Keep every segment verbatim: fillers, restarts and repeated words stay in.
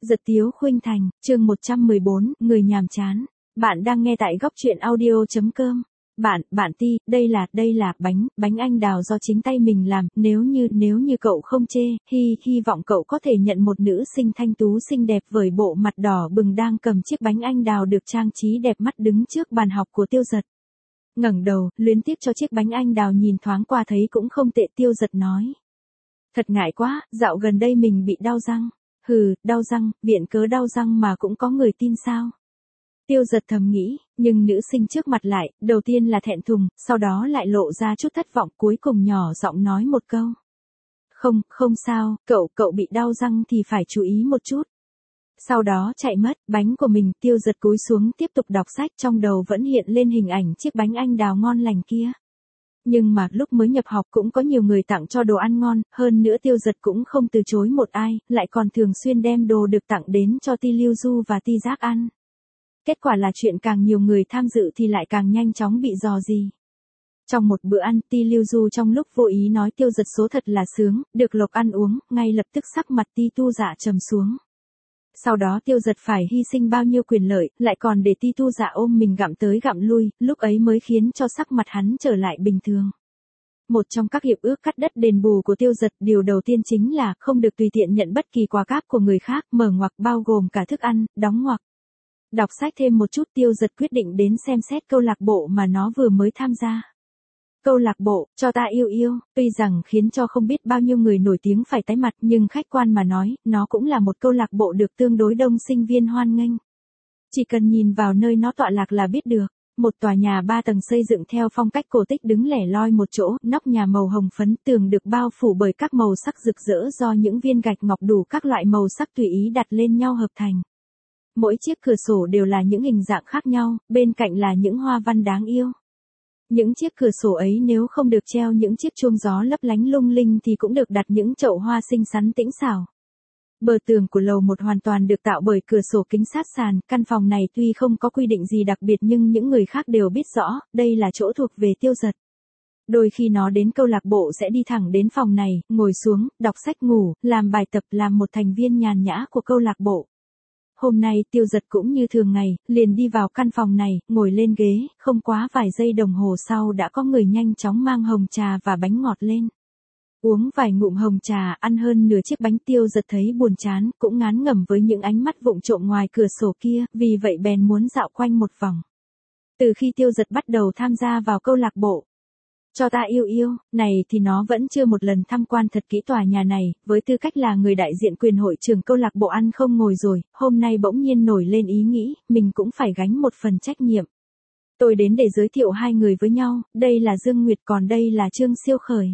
Giật Tiếu Khuynh Thành, chương một trăm mười bốn, người nhàm chán. Bạn đang nghe tại góc truyện audio chấm com. Bạn, bạn Ti, đây là, đây là bánh, bánh anh đào do chính tay mình làm, nếu như, nếu như cậu không chê, hy, hy vọng cậu có thể nhận một nữ sinh thanh tú xinh đẹp với bộ mặt đỏ bừng đang cầm chiếc bánh anh đào được trang trí đẹp mắt đứng trước bàn học của Tiêu Giật. Ngẩng đầu, luyến tiếc cho chiếc bánh anh đào nhìn thoáng qua thấy cũng không tệ. Tiêu Giật nói. Thật ngại quá, dạo gần đây mình bị đau răng. Hừ, đau răng, viện cớ đau răng mà cũng có người tin sao? Tiêu Giật thầm nghĩ, nhưng nữ sinh trước mặt lại, đầu tiên là thẹn thùng, sau đó lại lộ ra chút thất vọng, cuối cùng nhỏ giọng nói một câu. Không, không sao, cậu, cậu bị đau răng thì phải chú ý một chút. Sau đó chạy mất, bánh của mình. Tiêu Giật cúi xuống tiếp tục đọc sách, trong đầu vẫn hiện lên hình ảnh chiếc bánh anh đào ngon lành kia. Nhưng mà lúc mới nhập học cũng có nhiều người tặng cho đồ ăn ngon, hơn nữa Tiêu Giật cũng không từ chối một ai, lại còn thường xuyên đem đồ được tặng đến cho Ti Lưu Du và Ti Giác ăn. Kết quả là chuyện càng nhiều người tham dự thì lại càng nhanh chóng bị dò dỉ. Trong một bữa ăn, Ti Lưu Du trong lúc vô ý nói Tiêu Giật số thật là sướng, được lộc ăn uống, ngay lập tức sắc mặt Ti Tu Dạ trầm xuống. Sau đó Tiêu Giật phải hy sinh bao nhiêu quyền lợi, lại còn để Ti Tu Dạ ôm mình gặm tới gặm lui, lúc ấy mới khiến cho sắc mặt hắn trở lại bình thường. Một trong các hiệp ước cắt đất đền bù của Tiêu Giật, điều đầu tiên chính là không được tùy tiện nhận bất kỳ quà cáp của người khác, mở ngoặc bao gồm cả thức ăn, đóng ngoặc. Đọc sách thêm một chút, Tiêu Giật quyết định đến xem xét câu lạc bộ mà nó vừa mới tham gia. Câu lạc bộ, Cho Ta Yêu Yêu, tuy rằng khiến cho không biết bao nhiêu người nổi tiếng phải tái mặt, nhưng khách quan mà nói, nó cũng là một câu lạc bộ được tương đối đông sinh viên hoan nghênh. Chỉ cần nhìn vào nơi nó tọa lạc là biết được. Một tòa nhà ba tầng xây dựng theo phong cách cổ tích đứng lẻ loi một chỗ, nóc nhà màu hồng phấn, tường được bao phủ bởi các màu sắc rực rỡ do những viên gạch ngọc đủ các loại màu sắc tùy ý đặt lên nhau hợp thành. Mỗi chiếc cửa sổ đều là những hình dạng khác nhau, bên cạnh là những hoa văn đáng yêu. Những chiếc cửa sổ ấy nếu không được treo những chiếc chuông gió lấp lánh lung linh thì cũng được đặt những chậu hoa xinh xắn tĩnh xảo. Bờ tường của lầu một hoàn toàn được tạo bởi cửa sổ kính sát sàn, căn phòng này tuy không có quy định gì đặc biệt nhưng những người khác đều biết rõ, đây là chỗ thuộc về Tiêu Giật. Đôi khi nó đến câu lạc bộ sẽ đi thẳng đến phòng này, ngồi xuống, đọc sách ngủ, làm bài tập, làm một thành viên nhàn nhã của câu lạc bộ. Hôm nay Tiêu Giật cũng như thường ngày, liền đi vào căn phòng này, ngồi lên ghế, không quá vài giây đồng hồ sau đã có người nhanh chóng mang hồng trà và bánh ngọt lên. Uống vài ngụm hồng trà, ăn hơn nửa chiếc bánh, Tiêu Giật thấy buồn chán, cũng ngán ngẩm với những ánh mắt vụng trộm ngoài cửa sổ kia, vì vậy bèn muốn dạo quanh một vòng. Từ khi Tiêu Giật bắt đầu tham gia vào câu lạc bộ Cho Ta Yêu Yêu, này thì nó vẫn chưa một lần tham quan thật kỹ tòa nhà này, với tư cách là người đại diện quyền hội trưởng câu lạc bộ ăn không ngồi rồi, hôm nay bỗng nhiên nổi lên ý nghĩ, mình cũng phải gánh một phần trách nhiệm. Tôi đến để giới thiệu hai người với nhau, đây là Dương Nguyệt còn đây là Trương Siêu Khởi.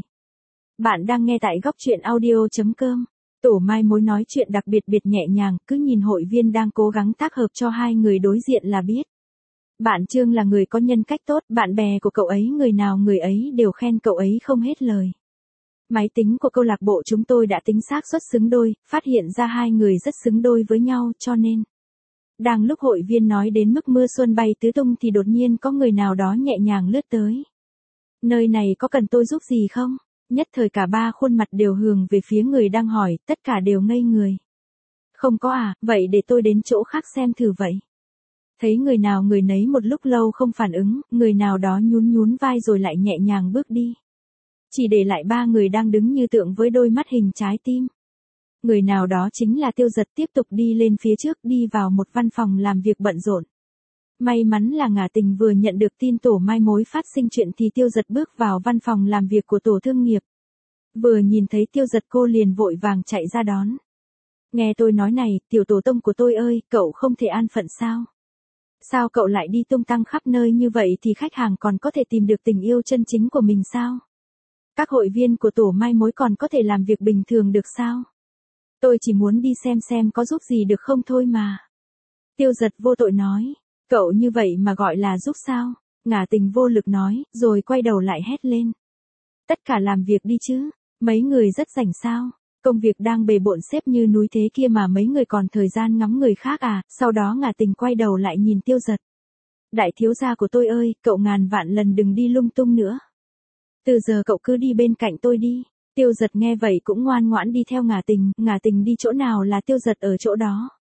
Bạn đang nghe tại góc truyện audio chấm com. Tổ Mai Mối nói chuyện đặc biệt biệt nhẹ nhàng, cứ nhìn hội viên đang cố gắng tác hợp cho hai người đối diện là biết. Bạn Trương là người có nhân cách tốt, bạn bè của cậu ấy người nào người ấy đều khen cậu ấy không hết lời. Máy tính của câu lạc bộ chúng tôi đã tính xác suất xứng đôi, phát hiện ra hai người rất xứng đôi với nhau cho nên. Đang lúc hội viên nói đến mức mưa xuân bay tứ tung thì đột nhiên có người nào đó nhẹ nhàng lướt tới. Nơi này có cần tôi giúp gì không? Nhất thời cả ba khuôn mặt đều hướng về phía người đang hỏi, tất cả đều ngây người. Không có à, vậy để tôi đến chỗ khác xem thử vậy. Thấy người nào người nấy một lúc lâu không phản ứng, người nào đó nhún nhún vai rồi lại nhẹ nhàng bước đi. Chỉ để lại ba người đang đứng như tượng với đôi mắt hình trái tim. Người nào đó chính là Tiêu Giật, tiếp tục đi lên phía trước, đi vào một văn phòng làm việc bận rộn. May mắn là Ngả Tình vừa nhận được tin Tổ Mai Mối phát sinh chuyện thì Tiêu Giật bước vào văn phòng làm việc của tổ thương nghiệp. Vừa nhìn thấy Tiêu Giật cô liền vội vàng chạy ra đón. Nghe tôi nói này, tiểu tổ tông của tôi ơi, cậu không thể an phận sao? Sao cậu lại đi tung tăng khắp nơi như vậy thì khách hàng còn có thể tìm được tình yêu chân chính của mình sao? Các hội viên của Tổ Mai Mối còn có thể làm việc bình thường được sao? Tôi chỉ muốn đi xem xem có giúp gì được không thôi mà. Tiêu Giật vô tội nói. Cậu như vậy mà gọi là giúp sao? Ngả Tình vô lực nói, rồi quay đầu lại hét lên. Tất cả làm việc đi chứ, mấy người rất rảnh sao? Công việc đang bề bộn xếp như núi thế kia mà mấy người còn thời gian ngắm người khác à? Sau đó Ngả Tình quay đầu lại nhìn Tiêu Giật. Đại thiếu gia của tôi ơi, cậu ngàn vạn lần đừng đi lung tung nữa. Từ giờ cậu cứ đi bên cạnh tôi đi. Tiêu Giật nghe vậy cũng ngoan ngoãn đi theo Ngả Tình, Ngả Tình đi chỗ nào là Tiêu Giật ở chỗ đó.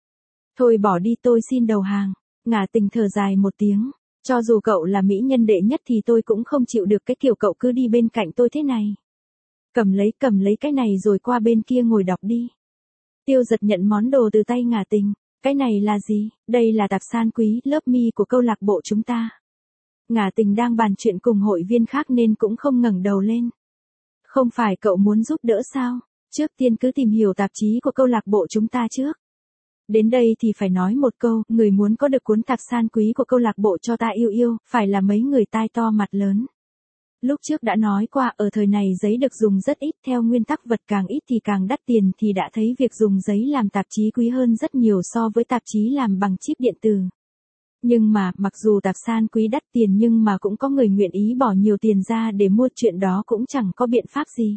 Thôi bỏ đi, tôi xin đầu hàng. Ngả Tình thở dài một tiếng. Cho dù cậu là mỹ nhân đệ nhất thì tôi cũng không chịu được cái kiểu cậu cứ đi bên cạnh tôi thế này. Cầm lấy, cầm lấy cái này rồi qua bên kia ngồi đọc đi. Tiêu Giật nhận món đồ từ tay Ngả Tình. Cái này là gì? Đây là tạp san quý, lớp mi của câu lạc bộ chúng ta. Ngả Tình đang bàn chuyện cùng hội viên khác nên cũng không ngẩng đầu lên. Không phải cậu muốn giúp đỡ sao? Trước tiên cứ tìm hiểu tạp chí của câu lạc bộ chúng ta trước. Đến đây thì phải nói một câu, người muốn có được cuốn tạp san quý của câu lạc bộ cho ta yêu yêu, phải là mấy người tai to mặt lớn. Lúc trước đã nói qua, ở thời này giấy được dùng rất ít, theo nguyên tắc vật càng ít thì càng đắt tiền, thì đã thấy việc dùng giấy làm tạp chí quý hơn rất nhiều so với tạp chí làm bằng chip điện tử. Nhưng mà, mặc dù tạp san quý đắt tiền nhưng mà cũng có người nguyện ý bỏ nhiều tiền ra để mua, chuyện đó cũng chẳng có biện pháp gì.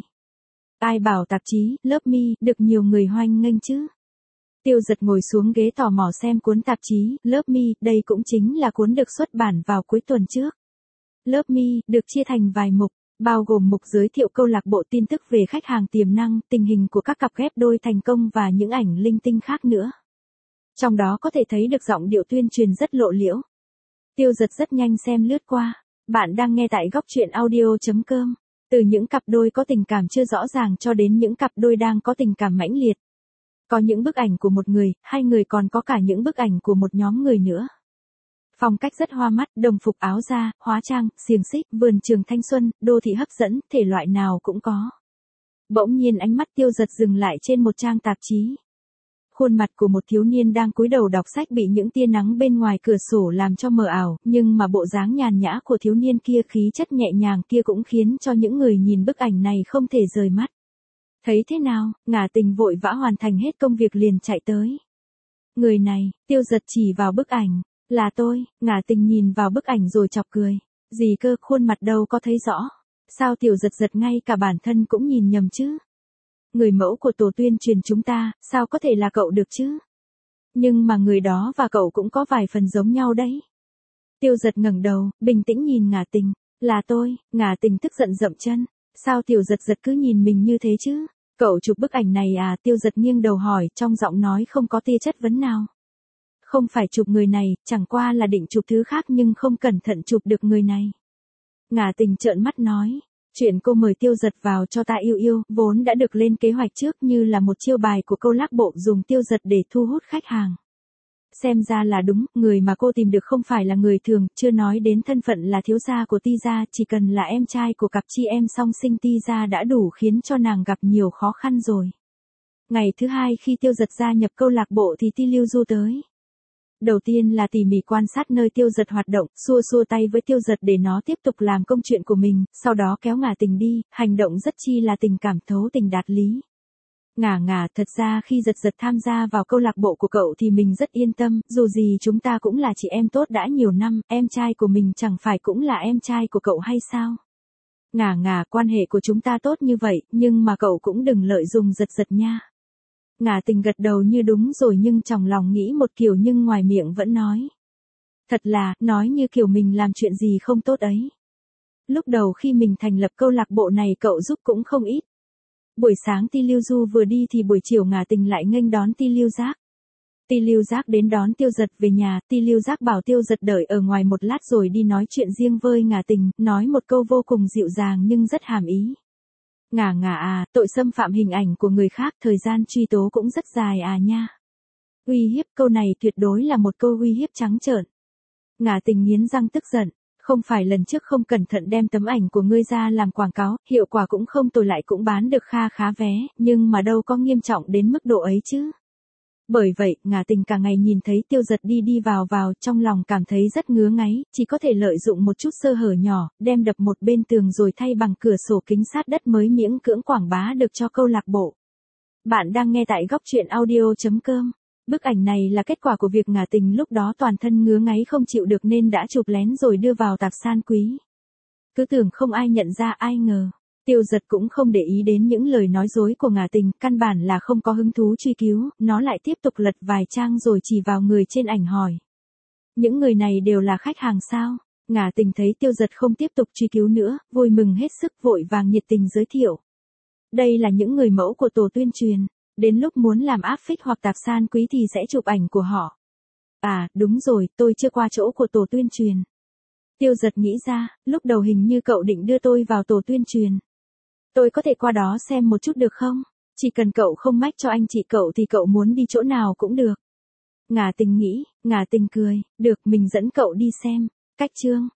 Ai bảo tạp chí, lớp mi, được nhiều người hoan nghênh chứ? Tiêu Giật ngồi xuống ghế tò mò xem cuốn tạp chí, lớp mi, đây cũng chính là cuốn được xuất bản vào cuối tuần trước. Lớp mi, được chia thành vài mục, bao gồm mục giới thiệu câu lạc bộ, tin tức về khách hàng tiềm năng, tình hình của các cặp ghép đôi thành công và những ảnh linh tinh khác nữa. Trong đó có thể thấy được giọng điệu tuyên truyền rất lộ liễu. Tiêu Giật rất nhanh xem lướt qua. Bạn đang nghe tại góc truyện audio chấm com. Từ những cặp đôi có tình cảm chưa rõ ràng cho đến những cặp đôi đang có tình cảm mãnh liệt. Có những bức ảnh của một người, hai người, còn có cả những bức ảnh của một nhóm người nữa. Phong cách rất hoa mắt, đồng phục áo da, hóa trang, xiềng xích, vườn trường thanh xuân, đô thị hấp dẫn, thể loại nào cũng có. Bỗng nhiên ánh mắt Tiêu Giật dừng lại trên một trang tạp chí. Khuôn mặt của một thiếu niên đang cúi đầu đọc sách bị những tia nắng bên ngoài cửa sổ làm cho mờ ảo, nhưng mà bộ dáng nhàn nhã của thiếu niên kia, khí chất nhẹ nhàng kia cũng khiến cho những người nhìn bức ảnh này không thể rời mắt. Thấy thế nào? Ngả Tình vội vã hoàn thành hết công việc liền chạy tới. Người này, Tiêu Giật chỉ vào bức ảnh. Là tôi. Ngả Tình nhìn vào bức ảnh rồi chọc cười. Gì cơ, khuôn mặt đâu có thấy rõ. Sao Tiểu Giật Giật ngay cả bản thân cũng nhìn nhầm chứ? Người mẫu của tổ tuyên truyền chúng ta, sao có thể là cậu được chứ? Nhưng mà người đó và cậu cũng có vài phần giống nhau đấy. Tiêu Giật ngẩng đầu, bình tĩnh nhìn Ngả Tình. Là tôi. Ngả Tình tức giận dậm chân. Sao Tiểu Giật Giật cứ nhìn mình như thế chứ? Cậu chụp bức ảnh này à? Tiêu Giật nghiêng đầu hỏi, trong giọng nói không có tia chất vấn nào. Không phải chụp người này, chẳng qua là định chụp thứ khác nhưng không cẩn thận chụp được người này. Ngả Tình trợn mắt nói. Chuyện cô mời Tiêu Giật vào cho ta yêu yêu, vốn đã được lên kế hoạch trước như là một chiêu bài của câu lạc bộ dùng Tiêu Giật để thu hút khách hàng. Xem ra là đúng, người mà cô tìm được không phải là người thường, chưa nói đến thân phận là thiếu gia của Ti gia, chỉ cần là em trai của cặp chị em song sinh Ti gia đã đủ khiến cho nàng gặp nhiều khó khăn rồi. Ngày thứ hai khi Tiêu Giật gia nhập câu lạc bộ thì Ti Lưu Du tới. Đầu tiên là tỉ mỉ quan sát nơi Tiêu Giật hoạt động, xua xua tay với Tiêu Giật để nó tiếp tục làm công chuyện của mình, sau đó kéo Ngả Tình đi, hành động rất chi là tình cảm, thấu tình đạt lý. Ngả ngả, thật ra khi Giật Giật tham gia vào câu lạc bộ của cậu thì mình rất yên tâm, dù gì chúng ta cũng là chị em tốt đã nhiều năm, em trai của mình chẳng phải cũng là em trai của cậu hay sao? Ngả ngả, quan hệ của chúng ta tốt như vậy, nhưng mà cậu cũng đừng lợi dụng Giật Giật nha. Ngả Tình gật đầu như đúng rồi nhưng trong lòng nghĩ một kiểu nhưng ngoài miệng vẫn nói. Thật là, nói như kiểu mình làm chuyện gì không tốt ấy. Lúc đầu khi mình thành lập câu lạc bộ này cậu giúp cũng không ít. Buổi sáng Ti Lưu Du vừa đi thì buổi chiều Ngả Tình lại nghênh đón Ti Lưu Giác. Ti Lưu Giác đến đón Tiêu Giật về nhà, Ti Lưu Giác bảo Tiêu Giật đợi ở ngoài một lát rồi đi nói chuyện riêng với Ngả Tình, nói một câu vô cùng dịu dàng nhưng rất hàm ý. Ngả ngả à, tội xâm phạm hình ảnh của người khác, thời gian truy tố cũng rất dài à nha. Uy hiếp, câu này tuyệt đối là một câu uy hiếp trắng trợn. Ngả Tình nghiến răng tức giận, không phải lần trước không cẩn thận đem tấm ảnh của ngươi ra làm quảng cáo, hiệu quả cũng không tồi lại cũng bán được kha khá vé, nhưng mà đâu có nghiêm trọng đến mức độ ấy chứ. Bởi vậy, Ngả Tình cả ngày nhìn thấy Tiêu Giật đi đi vào vào, trong lòng cảm thấy rất ngứa ngáy, chỉ có thể lợi dụng một chút sơ hở nhỏ, đem đập một bên tường rồi thay bằng cửa sổ kính sát đất mới miễn cưỡng quảng bá được cho câu lạc bộ. Bạn đang nghe tại góc truyện audio chấm com. Bức ảnh này là kết quả của việc Ngả Tình lúc đó toàn thân ngứa ngáy không chịu được nên đã chụp lén rồi đưa vào tạp san quý. Cứ tưởng không ai nhận ra, ai ngờ. Tiêu Giật cũng không để ý đến những lời nói dối của Ngả Tình, căn bản là không có hứng thú truy cứu, nó lại tiếp tục lật vài trang rồi chỉ vào người trên ảnh hỏi. Những người này đều là khách hàng sao? Ngả Tình thấy Tiêu Giật không tiếp tục truy cứu nữa, vui mừng hết sức vội vàng nhiệt tình giới thiệu. Đây là những người mẫu của tổ tuyên truyền. Đến lúc muốn làm áp phích hoặc tạp san quý thì sẽ chụp ảnh của họ. À, đúng rồi, tôi chưa qua chỗ của tổ tuyên truyền. Tiêu Giật nghĩ ra, lúc đầu hình như cậu định đưa tôi vào tổ tuyên truyền. Tôi có thể qua đó xem một chút được không? Chỉ cần cậu không mách cho anh chị cậu thì cậu muốn đi chỗ nào cũng được. Ngả Tình nghĩ, Ngả Tình cười, được, mình dẫn cậu đi xem. Cách chương